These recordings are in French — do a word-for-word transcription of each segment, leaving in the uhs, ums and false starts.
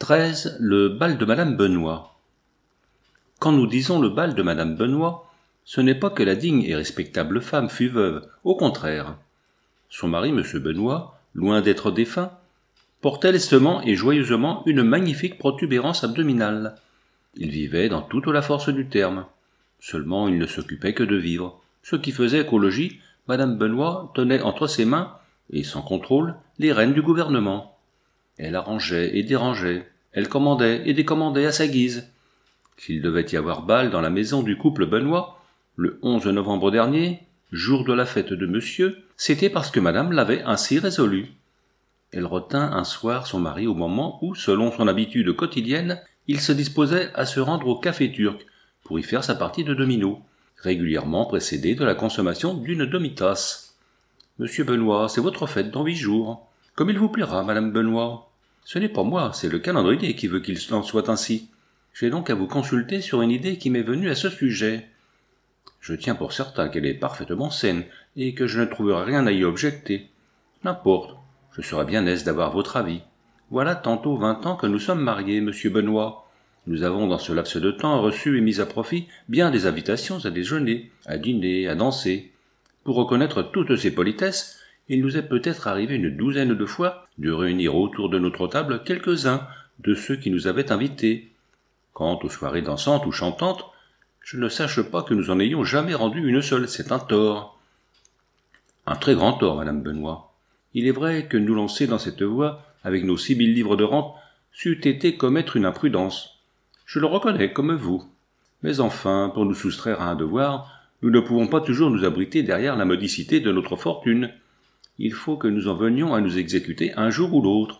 treize. Le bal de madame Benoît. Quand nous disons le bal de madame Benoît, ce n'est pas que la digne et respectable femme fût veuve, au contraire. Son mari, monsieur Benoît, loin d'être défunt, portait lestement et joyeusement une magnifique protubérance abdominale. Il vivait dans toute la force du terme. Seulement il ne s'occupait que de vivre, ce qui faisait qu'au logis, madame Benoît tenait entre ses mains, et sans contrôle, les rênes du gouvernement. Elle arrangeait et dérangeait, elle commandait et décommandait à sa guise. S'il devait y avoir bal dans la maison du couple Benoît, le onze novembre dernier, jour de la fête de monsieur, c'était parce que madame l'avait ainsi résolu. Elle retint un soir son mari au moment où, selon son habitude quotidienne, il se disposait à se rendre au café turc pour y faire sa partie de domino, régulièrement précédée de la consommation d'une demi-tasse. « Monsieur Benoît, c'est votre fête dans huit jours. Comme il vous plaira, madame Benoît. Ce n'est pas moi, c'est le calendrier qui veut qu'il en soit ainsi. J'ai donc à vous consulter sur une idée qui m'est venue à ce sujet. Je tiens pour certain qu'elle est parfaitement saine, et que je ne trouverai rien à y objecter. N'importe, je serais bien aise d'avoir votre avis. Voilà tantôt vingt ans que nous sommes mariés, monsieur Benoît. Nous avons dans ce laps de temps reçu et mis à profit bien des invitations à déjeuner, à dîner, à danser. Pour reconnaître toutes ces politesses, il nous est peut-être arrivé une douzaine de fois de réunir autour de notre table quelques-uns de ceux qui nous avaient invités. Quant aux soirées dansantes ou chantantes, je ne sache pas que nous en ayons jamais rendu une seule, c'est un tort. Un très grand tort, madame Benoît. Il est vrai que nous lancer dans cette voie, avec nos six mille livres de rente, c'eût été commettre une imprudence. Je le reconnais comme vous. Mais enfin, pour nous soustraire à un devoir, nous ne pouvons pas toujours nous abriter derrière la modicité de notre fortune. Il faut que nous en venions à nous exécuter un jour ou l'autre.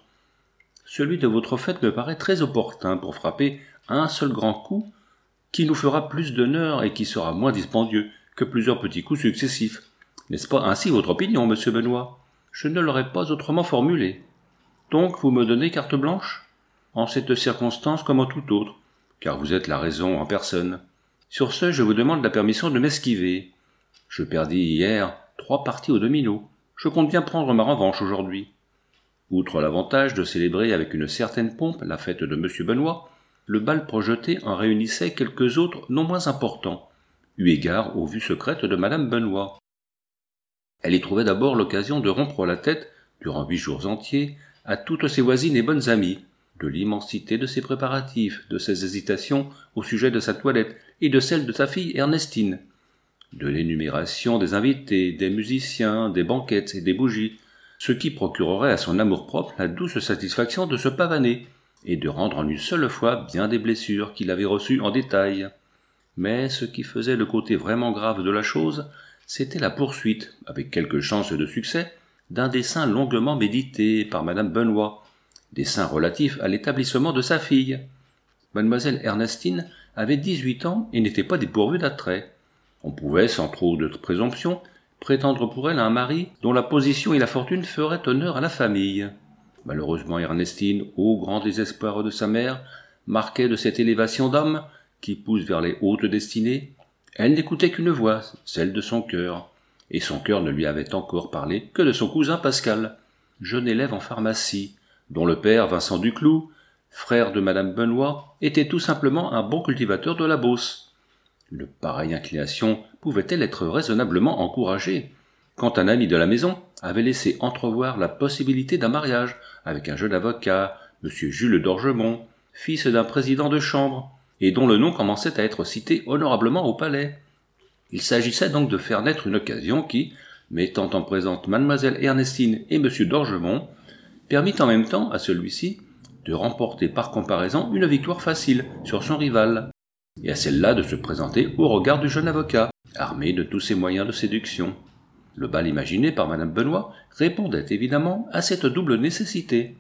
Celui de votre fête me paraît très opportun pour frapper un seul grand coup qui nous fera plus d'honneur et qui sera moins dispendieux que plusieurs petits coups successifs. N'est-ce pas ainsi votre opinion, monsieur Benoît? Je ne l'aurais pas autrement formulé. Donc vous me donnez carte blanche? En cette circonstance comme en toute autre, car vous êtes la raison en personne. Sur ce, je vous demande la permission de m'esquiver. Je perdis hier trois parties au domino. Je compte bien prendre ma revanche aujourd'hui. Outre l'avantage de célébrer avec une certaine pompe la fête de monsieur Benoît, le bal projeté en réunissait quelques autres non moins importants, eu égard aux vues secrètes de madame Benoît. Elle y trouvait d'abord l'occasion de rompre la tête, durant huit jours entiers, à toutes ses voisines et bonnes amies, de l'immensité de ses préparatifs, de ses hésitations au sujet de sa toilette et de celle de sa fille Ernestine, de l'énumération des invités, des musiciens, des banquettes et des bougies, ce qui procurerait à son amour-propre la douce satisfaction de se pavaner et de rendre en une seule fois bien des blessures qu'il avait reçues en détail. Mais ce qui faisait le côté vraiment grave de la chose, c'était la poursuite, avec quelques chances de succès, d'un dessein longuement médité par madame Benoît, dessein relatif à l'établissement de sa fille. Mademoiselle Ernestine avait dix-huit ans et n'était pas dépourvue d'attrait. On pouvait, sans trop de présomption, prétendre pour elle un mari dont la position et la fortune feraient honneur à la famille. Malheureusement Ernestine, au grand désespoir de sa mère, marquait de cette élévation d'âme qui pousse vers les hautes destinées. Elle n'écoutait qu'une voix, celle de son cœur, et son cœur ne lui avait encore parlé que de son cousin Pascal, jeune élève en pharmacie, dont le père Vincent Duclou, frère de madame Benoît, était tout simplement un bon cultivateur de la Beauce. Une pareille inclination pouvait-elle être raisonnablement encouragée, quand un ami de la maison avait laissé entrevoir la possibilité d'un mariage avec un jeune avocat, M. Jules d'Orgemont, fils d'un président de chambre, et dont le nom commençait à être cité honorablement au palais. Il s'agissait donc de faire naître une occasion qui, mettant en présente mademoiselle Ernestine et M. d'Orgemont, permit en même temps à celui-ci de remporter par comparaison une victoire facile sur son rival, et à celle-là de se présenter au regard du jeune avocat, armé de tous ses moyens de séduction. Le bal imaginé par madame Benoît répondait évidemment à cette double nécessité.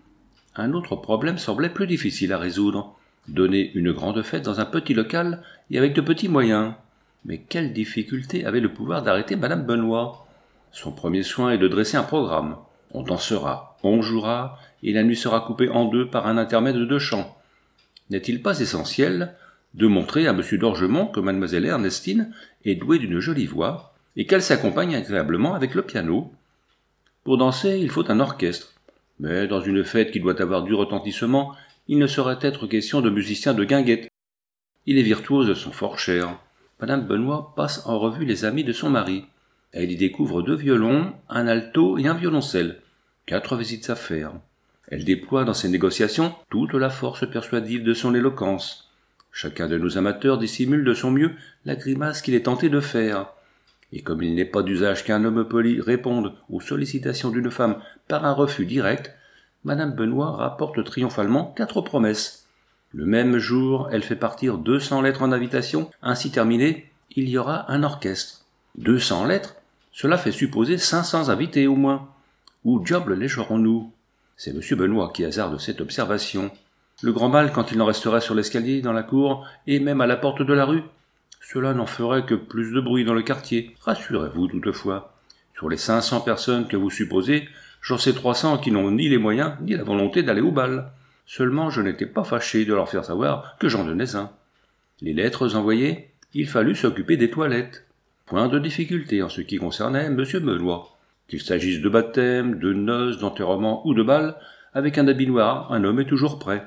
Un autre problème semblait plus difficile à résoudre, donner une grande fête dans un petit local et avec de petits moyens. Mais quelle difficulté avait le pouvoir d'arrêter madame Benoît? Son premier soin est de dresser un programme. On dansera, on jouera, et la nuit sera coupée en deux par un intermède de chant. N'est-il pas essentiel de montrer à M. d'Orgemont que mademoiselle Ernestine est douée d'une jolie voix, et qu'elle s'accompagne agréablement avec le piano? Pour danser, il faut un orchestre, mais dans une fête qui doit avoir du retentissement, il ne saurait être question de musicien de guinguette. Et les virtuoses sont fort chers. Madame Benoît passe en revue les amis de son mari. Elle y découvre deux violons, un alto et un violoncelle. Quatre visites à faire. Elle déploie dans ses négociations toute la force persuasive de son éloquence. Chacun de nos amateurs dissimule de son mieux la grimace qu'il est tenté de faire. Et comme il n'est pas d'usage qu'un homme poli réponde aux sollicitations d'une femme par un refus direct, Madame Benoît rapporte triomphalement quatre promesses. Le même jour, elle fait partir deux cents lettres en invitation. Ainsi terminé, il y aura un orchestre. Deux cents lettres? Cela fait supposer cinq cents invités au moins. Où diable les jouerons-nous? C'est M. Benoît qui hasarde cette observation. Le grand mal quand il en resterait sur l'escalier, dans la cour, et même à la porte de la rue. Cela n'en ferait que plus de bruit dans le quartier. Rassurez-vous toutefois. Sur les cinq cents personnes que vous supposez, j'en sais trois cents qui n'ont ni les moyens, ni la volonté d'aller au bal. Seulement je n'étais pas fâché de leur faire savoir que j'en donnais un. Les lettres envoyées, il fallut s'occuper des toilettes. Point de difficulté en ce qui concernait M. Benoît. Qu'il s'agisse de baptême, de noces, d'enterrement ou de bal, avec un habit noir, un homme est toujours prêt.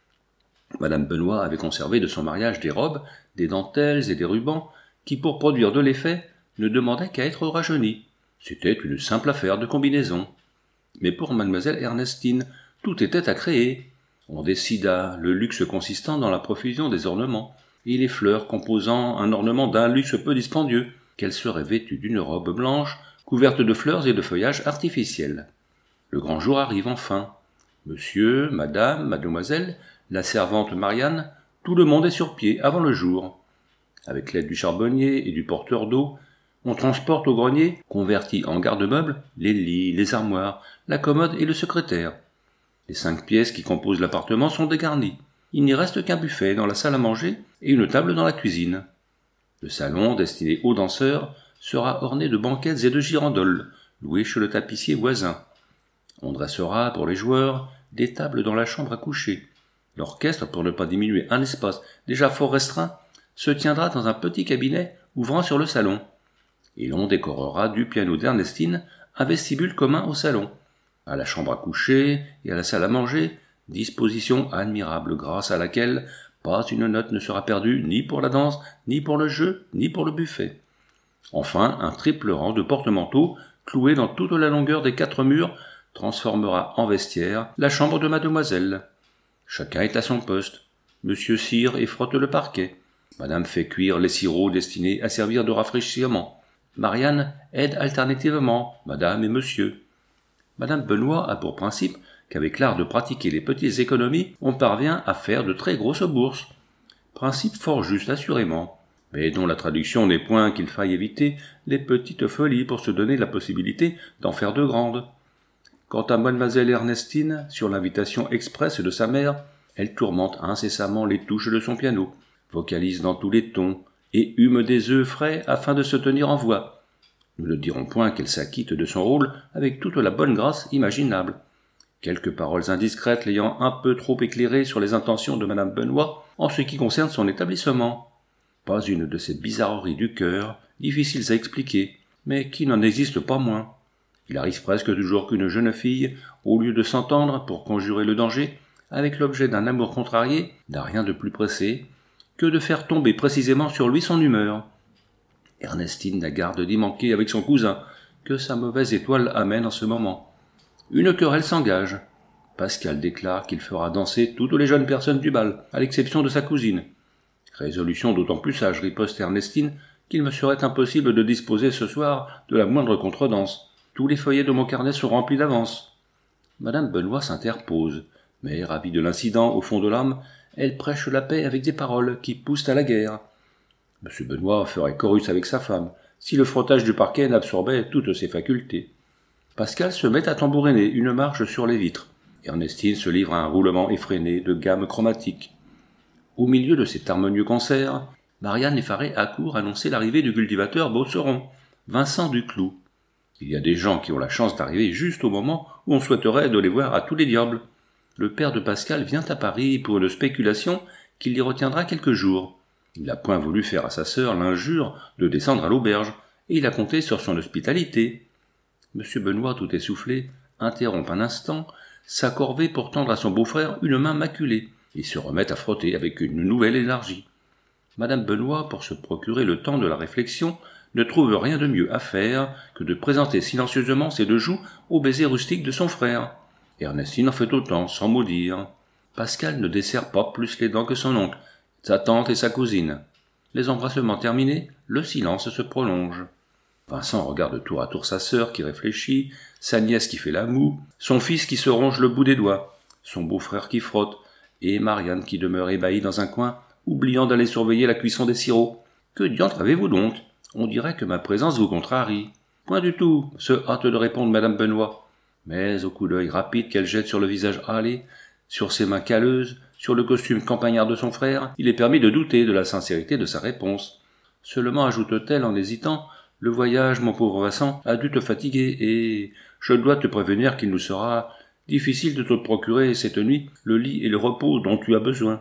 Madame Benoît avait conservé de son mariage des robes, des dentelles et des rubans, qui, pour produire de l'effet, ne demandaient qu'à être rajeunies. C'était une simple affaire de combinaison. Mais pour mademoiselle Ernestine, tout était à créer. On décida le luxe consistant dans la profusion des ornements, et les fleurs composant un ornement d'un luxe peu dispendieux, qu'elle serait vêtue d'une robe blanche, couverte de fleurs et de feuillages artificiels. Le grand jour arrive enfin. Monsieur, madame, mademoiselle, la servante Marianne, tout le monde est sur pied avant le jour. Avec l'aide du charbonnier et du porteur d'eau, on transporte au grenier, converti en garde-meubles, les lits, les armoires, la commode et le secrétaire. Les cinq pièces qui composent l'appartement sont dégarnies. Il n'y reste qu'un buffet dans la salle à manger et une table dans la cuisine. Le salon, destiné aux danseurs, sera orné de banquettes et de girandoles, louées chez le tapissier voisin. On dressera, pour les joueurs, des tables dans la chambre à coucher. L'orchestre, pour ne pas diminuer un espace déjà fort restreint, se tiendra dans un petit cabinet ouvrant sur le salon. Et l'on décorera du piano d'Ernestine un vestibule commun au salon, à la chambre à coucher et à la salle à manger, disposition admirable grâce à laquelle pas une note ne sera perdue ni pour la danse, ni pour le jeu, ni pour le buffet. Enfin, un triple rang de porte-manteaux cloués dans toute la longueur des quatre murs transformera en vestiaire la chambre de mademoiselle. Chacun est à son poste. Monsieur cire et frotte le parquet. Madame fait cuire les sirops destinés à servir de rafraîchissement. Marianne aide alternativement madame et monsieur. Madame Benoît a pour principe qu'avec l'art de pratiquer les petites économies, on parvient à faire de très grosses bourses. Principe fort juste assurément, mais dont la traduction n'est point qu'il faille éviter les petites folies pour se donner la possibilité d'en faire de grandes. Quant à mademoiselle Ernestine, sur l'invitation expresse de sa mère, elle tourmente incessamment les touches de son piano, vocalise dans tous les tons, et hume des œufs frais afin de se tenir en voix. Nous ne dirons point qu'elle s'acquitte de son rôle avec toute la bonne grâce imaginable. Quelques paroles indiscrètes l'ayant un peu trop éclairée sur les intentions de madame Benoît en ce qui concerne son établissement. Pas une de ces bizarreries du cœur, difficiles à expliquer, mais qui n'en existe pas moins. Il arrive presque toujours qu'une jeune fille, au lieu de s'entendre pour conjurer le danger, avec l'objet d'un amour contrarié, n'a rien de plus pressé que de faire tomber précisément sur lui son humeur. Ernestine n'a garde d'y manquer avec son cousin, que sa mauvaise étoile amène en ce moment. Une querelle s'engage. Pascal déclare qu'il fera danser toutes les jeunes personnes du bal, à l'exception de sa cousine. Résolution d'autant plus sage, riposte Ernestine, qu'il me serait impossible de disposer ce soir de la moindre contredanse. Tous les feuillets de mon carnet sont remplis d'avance. Madame Benoît s'interpose, mais, ravie de l'incident au fond de l'âme, elle prêche la paix avec des paroles qui poussent à la guerre. Monsieur Benoît ferait chorus avec sa femme, si le frottage du parquet n'absorbait toutes ses facultés. Pascal se met à tambouriner une marche sur les vitres. Ernestine se livre à un roulement effréné de gammes chromatiques. Au milieu de cet harmonieux concert, Marianne effarée accourt annoncer l'arrivée du cultivateur Beauceron, Vincent Duclou. Il y a des gens qui ont la chance d'arriver juste au moment où on souhaiterait de les voir à tous les diables. Le père de Pascal vient à Paris pour une spéculation qui l'y retiendra quelques jours. Il n'a point voulu faire à sa sœur l'injure de descendre à l'auberge, et il a compté sur son hospitalité. Monsieur Benoît, tout essoufflé, interrompt un instant, sa corvée pour tendre à son beau-frère une main maculée, et se remettent à frotter avec une nouvelle élargie. Madame Benoît, pour se procurer le temps de la réflexion, ne trouve rien de mieux à faire que de présenter silencieusement ses deux joues au baiser rustique de son frère. Ernestine en fait autant, sans mot dire. Pascal ne desserre pas plus les dents que son oncle, sa tante et sa cousine. Les embrassements terminés, le silence se prolonge. Vincent regarde tour à tour sa sœur qui réfléchit, sa nièce qui fait la moue, son fils qui se ronge le bout des doigts, son beau-frère qui frotte, et Marianne qui demeure ébahie dans un coin, oubliant d'aller surveiller la cuisson des sirops. Que diantre avez-vous donc? On dirait que ma présence vous contrarie. Point du tout, se hâte de répondre madame Benoît. Mais au coup d'œil rapide qu'elle jette sur le visage hâlé, sur ses mains calleuses, sur le costume campagnard de son frère, il est permis de douter de la sincérité de sa réponse. Seulement ajoute-t-elle en hésitant, le voyage, mon pauvre Vincent, a dû te fatiguer, et je dois te prévenir qu'il nous sera difficile de te procurer cette nuit le lit et le repos dont tu as besoin.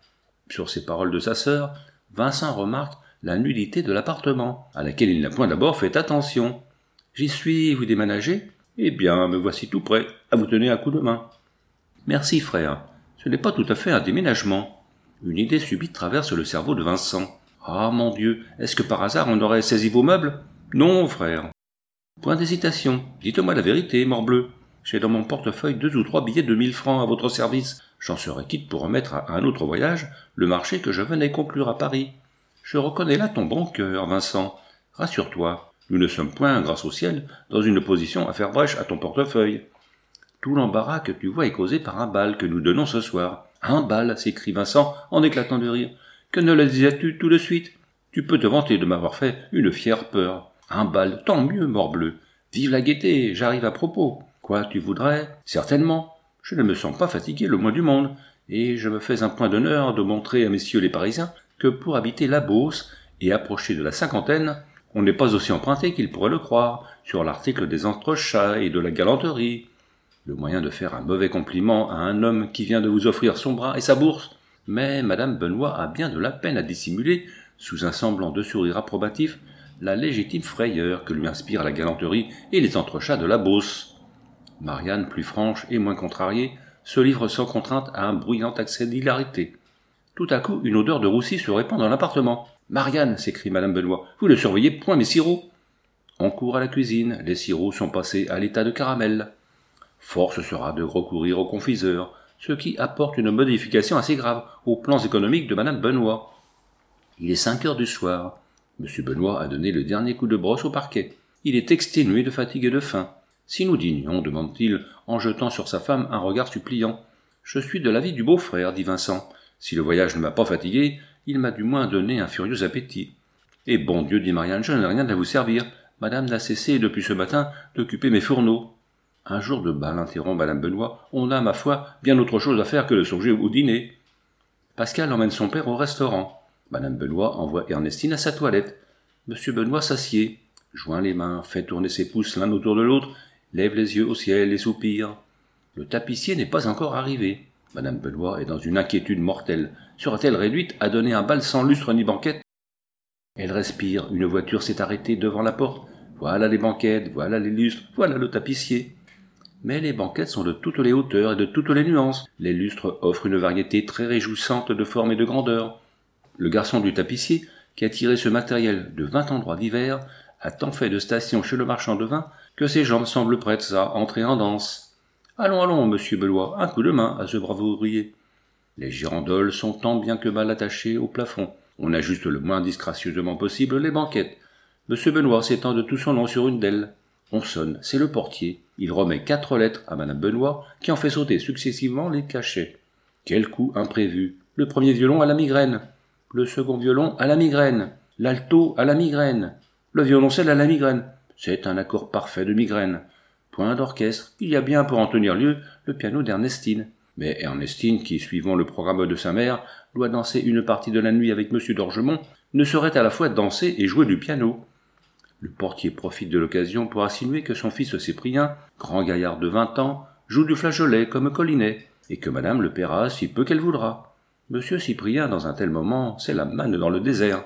Sur ces paroles de sa sœur, Vincent remarque la nudité de l'appartement, à laquelle il n'a point d'abord fait attention. « J'y suis, vous déménagez ? Eh bien, me voici tout prêt, à vous tenir un coup de main. »« Merci, frère. Ce n'est pas tout à fait un déménagement. » Une idée subite traverse le cerveau de Vincent. « Ah, mon Dieu, est-ce que par hasard on aurait saisi vos meubles ? » ?»« Non, frère. »« Point d'hésitation. Dites-moi la vérité, morbleu. J'ai dans mon portefeuille deux ou trois billets de mille francs à votre service. J'en serais quitte pour remettre à un autre voyage le marché que je venais conclure à Paris. Je reconnais là ton bon cœur, Vincent. Rassure-toi, nous ne sommes point, grâce au ciel, dans une position à faire brèche à ton portefeuille. Tout l'embarras que tu vois est causé par un bal que nous donnons ce soir. Un bal, s'écrie Vincent en éclatant de rire. Que ne le disais-tu tout de suite? Tu peux te vanter de m'avoir fait une fière peur. Un bal, tant mieux, morbleu. Vive la gaieté, j'arrive à propos. Quoi, tu voudrais? Certainement. Je ne me sens pas fatigué le moins du monde, et je me fais un point d'honneur de montrer à messieurs les Parisiens que pour habiter la Beauce et approcher de la cinquantaine, on n'est pas aussi emprunté qu'ils pourraient le croire sur l'article des entrechats et de la galanterie. Le moyen de faire un mauvais compliment à un homme qui vient de vous offrir son bras et sa bourse. Mais madame Benoît a bien de la peine à dissimuler, sous un semblant de sourire approbatif, la légitime frayeur que lui inspirent la galanterie et les entrechats de la Beauce. Marianne, plus franche et moins contrariée, se livre sans contrainte à un bruyant accès d'hilarité. Tout à coup, une odeur de roussi se répand dans l'appartement. « Marianne !» s'écrie madame Benoît. « Vous ne surveillez point mes sirops !» On court à la cuisine, les sirops sont passés à l'état de caramel. Force sera de recourir au confiseur, ce qui apporte une modification assez grave aux plans économiques de madame Benoît. Il est cinq heures du soir. Monsieur Benoît a donné le dernier coup de brosse au parquet. Il est exténué de fatigue et de faim. « Si nous dînions, demande-t-il, en jetant sur sa femme un regard suppliant. « Je suis de l'avis du beau-frère, dit Vincent. Si le voyage ne m'a pas fatigué, il m'a du moins donné un furieux appétit. Et bon Dieu, dit Marianne, je n'ai rien à vous servir. Madame n'a cessé depuis ce matin d'occuper mes fourneaux. Un jour de bal, interrompt madame Benoît, on a, ma foi, bien autre chose à faire que de songer au dîner. Pascal emmène son père au restaurant. Madame Benoît envoie Ernestine à sa toilette. Monsieur Benoît s'assied, joint les mains, fait tourner ses pouces l'un autour de l'autre, lève les yeux au ciel et soupire. Le tapissier n'est pas encore arrivé. Madame Benoît est dans une inquiétude mortelle. Sera-t-elle réduite à donner un bal sans lustre ni banquette? Elle respire. Une voiture s'est arrêtée devant la porte. Voilà les banquettes, voilà les lustres, voilà le tapissier. Mais les banquettes sont de toutes les hauteurs et de toutes les nuances. Les lustres offrent une variété très réjouissante de formes et de grandeurs. Le garçon du tapissier, qui a tiré ce matériel de vingt endroits divers, a tant fait de station chez le marchand de vin que ses jambes semblent prêtes à entrer en danse. Allons, allons, monsieur Benoît, un coup de main à ce brave ouvrier. Les girandoles sont tant bien que mal attachées au plafond. On ajuste le moins disgracieusement possible les banquettes. Monsieur Benoît s'étend de tout son long sur une d'elles. On sonne, c'est le portier. Il remet quatre lettres à madame Benoît, qui en fait sauter successivement les cachets. Quel coup imprévu! Le premier violon à la migraine, le second violon à la migraine, l'alto à la migraine, le violoncelle à la migraine. C'est un accord parfait de migraine. Point d'orchestre, il y a bien pour en tenir lieu le piano d'Ernestine. Mais Ernestine, qui, suivant le programme de sa mère, doit danser une partie de la nuit avec monsieur d'Orgemont, ne saurait à la fois danser et jouer du piano. Le portier profite de l'occasion pour insinuer que son fils Cyprien, grand gaillard de vingt ans, joue du flageolet comme Collinet, et que madame le paiera si peu qu'elle voudra. Monsieur Cyprien, dans un tel moment, c'est la manne dans le désert.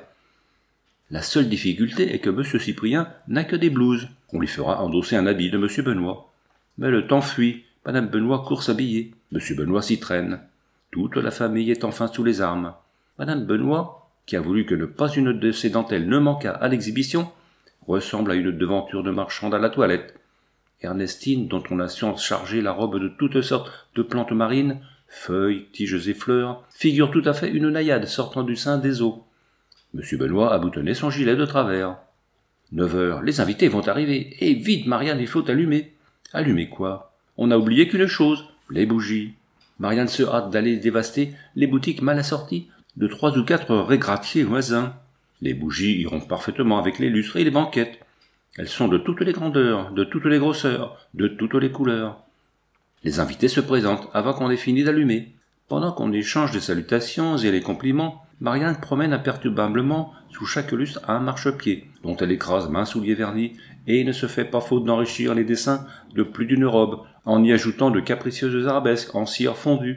La seule difficulté est que monsieur Cyprien n'a que des blouses. On lui fera endosser un habit de monsieur Benoît. Mais le temps fuit, Madame Benoît court s'habiller. Monsieur Benoît s'y traîne. Toute la famille est enfin sous les armes. Madame Benoît, qui a voulu que ne pas une de ses dentelles ne manquât à l'exhibition, ressemble à une devanture de marchande à la toilette. Ernestine, dont on a science chargé la robe de toutes sortes de plantes marines, feuilles, tiges et fleurs, figure tout à fait une naïade sortant du sein des eaux. Monsieur Benoît a boutonné son gilet de travers. Neuf heures, les invités vont arriver, et vite, Marianne, il faut allumer. Allumer quoi? On a oublié qu'une chose, les bougies. Marianne se hâte d'aller dévaster les boutiques mal assorties de trois ou quatre régratiers voisins. Les bougies iront parfaitement avec les lustres et les banquettes. Elles sont de toutes les grandeurs, de toutes les grosseurs, de toutes les couleurs. Les invités se présentent avant qu'on ait fini d'allumer. Pendant qu'on échange des salutations et les compliments, Marianne promène imperturbablement sous chaque lustre un marchepied, dont elle écrase main soulier vernis, et ne se fait pas faute d'enrichir les dessins de plus d'une robe, en y ajoutant de capricieuses arabesques en cire fondue.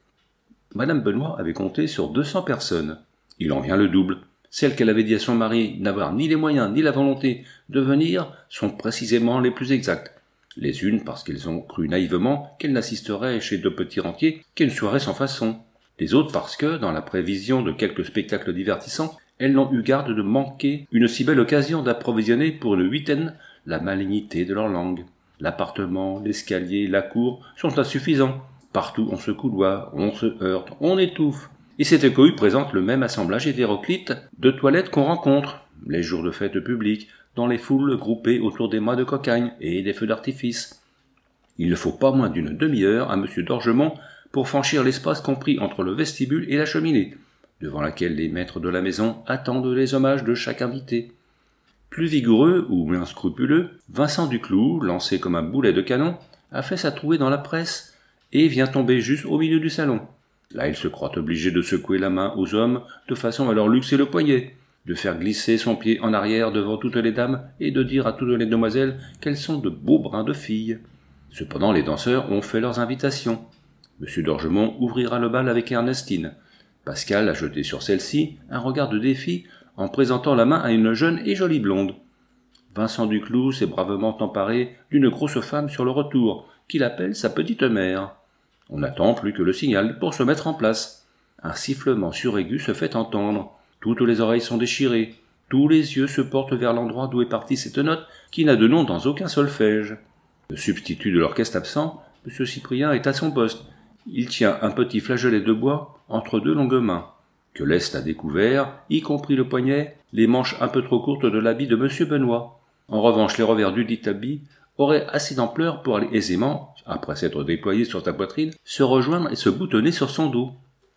Madame Benoît avait compté sur deux cents personnes. Il en vient le double. Celles qu'elle avait dit à son mari n'avoir ni les moyens ni la volonté de venir sont précisément les plus exactes. Les unes parce qu'elles ont cru naïvement qu'elles n'assisteraient chez deux petits rentiers qu'à une soirée sans façon. Les autres parce que, dans la prévision de quelques spectacles divertissants, elles n'ont eu garde de manquer une si belle occasion d'approvisionner pour une huitaine la malignité de leur langue. L'appartement, l'escalier, la cour sont insuffisants. Partout on se coudoie, on se heurte, on étouffe. Et cette cohue présente le même assemblage hétéroclite de toilettes qu'on rencontre, les jours de fêtes publiques, dans les foules groupées autour des mâts de cocagne et des feux d'artifice. Il ne faut pas moins d'une demi-heure à M. d'Orgemont pour franchir l'espace compris entre le vestibule et la cheminée, devant laquelle les maîtres de la maison attendent les hommages de chaque invité. Plus vigoureux ou moins scrupuleux, Vincent Duclou, lancé comme un boulet de canon, a fait sa trouée dans la presse et vient tomber juste au milieu du salon. Là, il se croit obligé de secouer la main aux hommes de façon à leur luxer le poignet, de faire glisser son pied en arrière devant toutes les dames et de dire à toutes les demoiselles qu'elles sont de beaux brins de filles. Cependant, les danseurs ont fait leurs invitations. M. d'Orgemont ouvrira le bal avec Ernestine. Pascal a jeté sur celle-ci un regard de défi en présentant la main à une jeune et jolie blonde. Vincent Duclou s'est bravement emparé d'une grosse femme sur le retour, qu'il appelle sa petite mère. On n'attend plus que le signal pour se mettre en place. Un sifflement suraigu se fait entendre. Toutes les oreilles sont déchirées. Tous les yeux se portent vers l'endroit d'où est partie cette note qui n'a de nom dans aucun solfège. Le substitut de l'orchestre absent, M. Cyprien, est à son poste. Il tient un petit flageolet de bois entre deux longues mains, que laissent à découvert, y compris le poignet, les manches un peu trop courtes de l'habit de M. Benoît. En revanche, les revers du dit habit auraient assez d'ampleur pour aller aisément, après s'être déployé sur sa poitrine, se rejoindre et se boutonner sur son dos.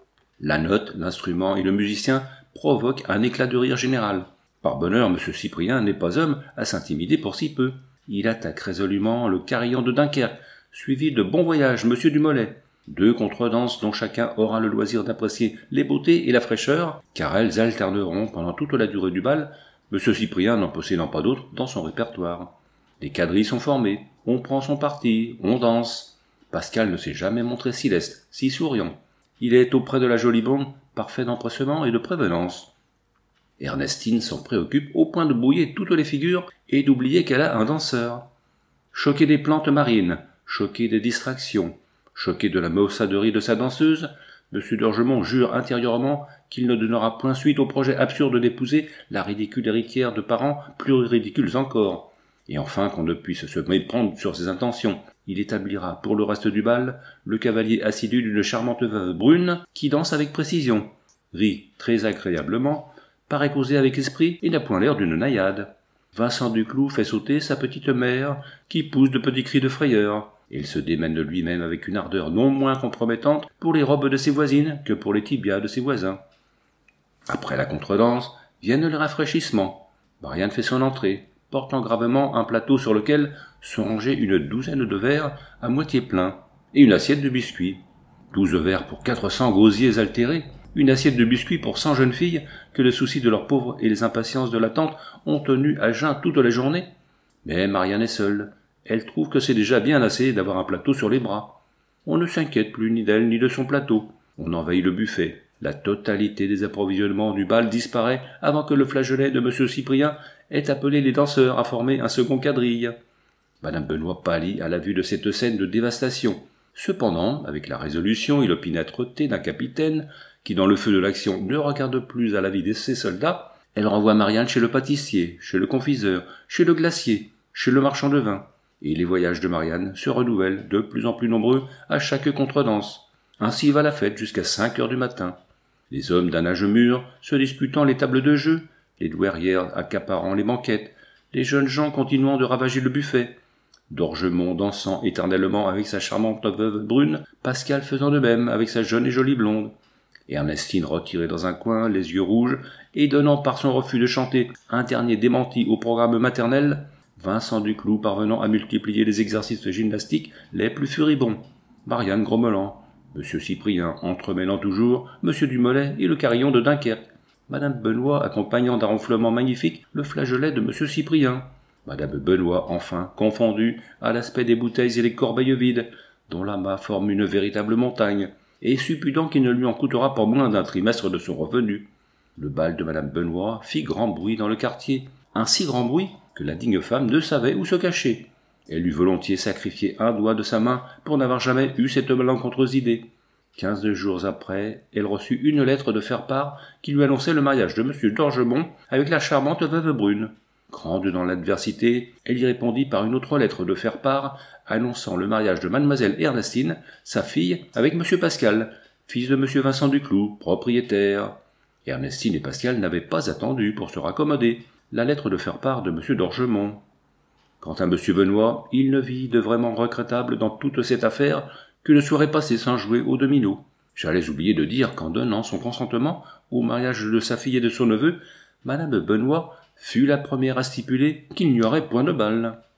La note, l'instrument et le musicien provoquent un éclat de rire général. Par bonheur, M. Cyprien n'est pas homme à s'intimider pour si peu. Il attaque résolument le carillon de Dunkerque, suivi de Bon Voyage, M. Dumollet. Deux contredanses dont chacun aura le loisir d'apprécier les beautés et la fraîcheur, car elles alterneront pendant toute la durée du bal, M. Cyprien n'en possédant pas d'autres dans son répertoire. Les quadrilles sont formés, on prend son parti, on danse. Pascal ne s'est jamais montré si leste, si souriant. Il est auprès de la jolie blonde, parfait d'empressement et de prévenance. Ernestine s'en préoccupe au point de brouiller toutes les figures et d'oublier qu'elle a un danseur. Choqué des plantes marines, choqué des distractions, choqué de la maussaderie de sa danseuse, M. d'Orgemont jure intérieurement qu'il ne donnera point suite au projet absurde d'épouser la ridicule héritière de parents plus ridicules encore. Et enfin qu'on ne puisse se méprendre sur ses intentions. Il établira pour le reste du bal le cavalier assidu d'une charmante veuve brune qui danse avec précision, rit très agréablement, paraît causer avec esprit et n'a point l'air d'une naïade. Vincent Duclou fait sauter sa petite mère qui pousse de petits cris de frayeur. Il se démène de lui-même avec une ardeur non moins compromettante pour les robes de ses voisines que pour les tibias de ses voisins. Après la contredanse, viennent les rafraîchissements. Marianne fait son entrée, portant gravement un plateau sur lequel sont rangés une douzaine de verres à moitié pleins et une assiette de biscuits. Douze verres pour quatre cents gosiers altérés, une assiette de biscuits pour cent jeunes filles que le souci de leurs pauvres et les impatiences de l'attente ont tenu à jeun toute la journée. Mais Marianne est seule. Elle trouve que c'est déjà bien assez d'avoir un plateau sur les bras. On ne s'inquiète plus ni d'elle ni de son plateau. On envahit le buffet. La totalité des approvisionnements du bal disparaît avant que le flageolet de M. Cyprien ait appelé les danseurs à former un second quadrille. Madame Benoît pâlit à la vue de cette scène de dévastation. Cependant, avec la résolution et l'opiniâtreté d'un capitaine, qui dans le feu de l'action ne regarde plus à la vie de ses soldats, elle renvoie Marianne chez le pâtissier, chez le confiseur, chez le glacier, chez le marchand de vin. Et les voyages de Marianne se renouvellent de plus en plus nombreux à chaque contredanse. Ainsi va la fête jusqu'à cinq heures du matin. Les hommes d'un âge mûr se disputant les tables de jeu, les douairières accaparant les banquettes, les jeunes gens continuant de ravager le buffet, Dorgemont dansant éternellement avec sa charmante veuve brune, Pascal faisant de même avec sa jeune et jolie blonde, Ernestine retirée dans un coin, les yeux rouges, et donnant par son refus de chanter un dernier démenti au programme maternel, Vincent Duclou parvenant à multiplier les exercices gymnastiques les plus furibonds, Marianne grommelant, Monsieur Cyprien entremêlant toujours Monsieur Dumollet et le carillon de Dunkerque, Madame Benoît accompagnant d'un ronflement magnifique le flageolet de Monsieur Cyprien, Madame Benoît, enfin, confondue à l'aspect des bouteilles et les corbeilles vides, dont l'amas forme une véritable montagne, et suppudant qu'il ne lui en coûtera pas moins d'un trimestre de son revenu. Le bal de Madame Benoît fit grand bruit dans le quartier, un si grand bruit que la digne femme ne savait où se cacher. Elle eût volontiers sacrifié un doigt de sa main pour n'avoir jamais eu cette malencontreuse idée. Quinze jours après, elle reçut une lettre de faire-part qui lui annonçait le mariage de Monsieur Dorgemont avec la charmante veuve brune. Grande dans l'adversité, elle y répondit par une autre lettre de faire-part, annonçant le mariage de mademoiselle Ernestine, sa fille, avec Monsieur Pascal, fils de Monsieur Vincent Duclou, propriétaire. Ernestine et Pascal n'avaient pas attendu pour se raccommoder la lettre de faire-part de Monsieur Dorgemont. Quant à Monsieur Benoît, il ne vit de vraiment regrettable dans toute cette affaire qu'une soirée passée sans jouer au domino. J'allais oublier de dire qu'en donnant son consentement au mariage de sa fille et de son neveu, Madame Benoît fut la première à stipuler qu'il n'y aurait point de bal.